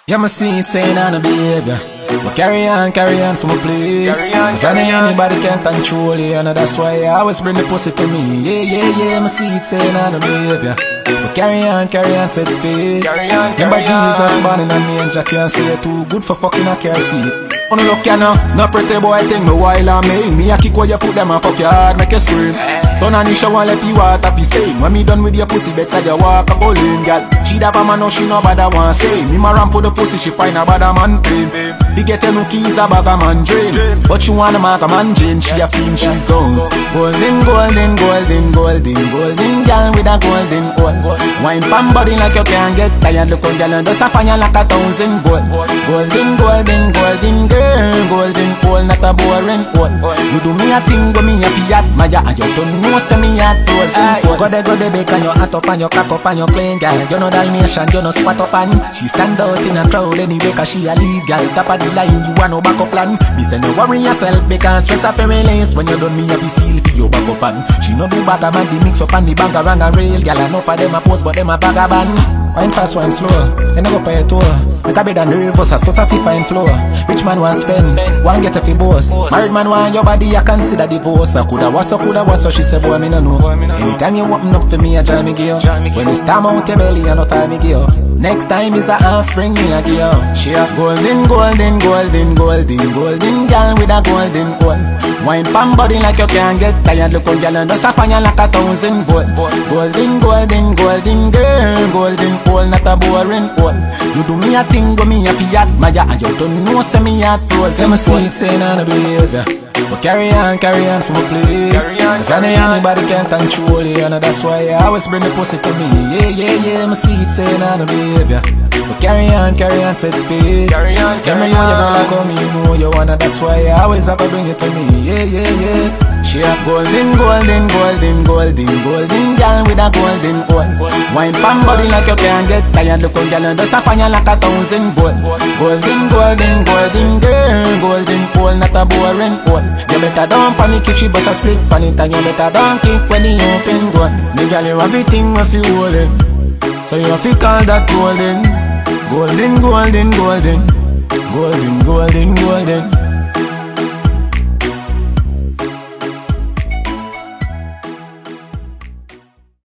Yeah, me see it saying on the behavior. But carry on for my place. Cause I know anybody can control you, and that's why I always bring the pussy to me. Yeah, me see it saying on the behavior. But carry on, set space. Remember Jesus born in a manger, can't say it too good for fucking a car seat. Oh no look ya no pretty boy thing me while I make me a kick where you put them and fuck your hard, make you scream. Turn on the shower, let the water be stain. When me done with your pussy, better you walk a bowling, girl. She da a man, no she no bad a one say. Me ma ramp for the pussy, she find a bad a man pain. He get no keys, a bag a man drain. But she wanna mark a man Jane, she a fiend, she's gone. Golden, girl with a golden gold. Wine pan body like you can't get tired. Look on girl and just a fire like 1,000 volt. Golden girl, golden pole, not a boring pole. You do me a thing, go me a fi admire, and you don't know say me a thousand fold. Go the bake and your hat up and your cock up and your clean girl. You know Dalmatian, you know spot up and she stand out in a crowd anyway cause she a lead girl. Top of the line, you want no backup plan. Me say no worry yourself because stress up every lace. When you done me a be steal for your backup and she no do bad man, the mix up and the bank around a rail. Girl enough of them a post but them a bag a band. Wine fast, wine slow, you no go pay a tour. Make a bed and nervous, a stuff a FIFA in floor. Rich man want spend, want get a fi boss. Married man want your body, I consider divorce. I coulda was so, she say boy me no know. Anytime you open up for me, I try me give. When it's time out your belly, I no time me give. Next time is a offspring, me a give. She a golden girl with a golden gold. Wine pan body like you can't get tired. Look on girl and just a fire like 1,000 volt. Golden girl, golden pole, not a boring pole. You do me a thing, go me a fi admire, and you don't know say me a thousand. Let me see it saying on the behavior. But carry on for my place. Cause I know anybody can control you, and that's why I always bring the pussy to me. Yeah, me see it saying on the behavior. But carry on, set space. Tell me how you gonna go, me you know you wanna, that's why I always have to bring it to me. Yeah. She a golden girl with a golden gold. Wine pan body like you can't get tired. Look on girl and just a fire like 1,000 volt. Golden girl, golden pole, not a boring pole. You better don't panic if she bust a split pan it, and you better don't kick when the open gun. Me girl you everything if you hold it, so you have to call that golden. Golden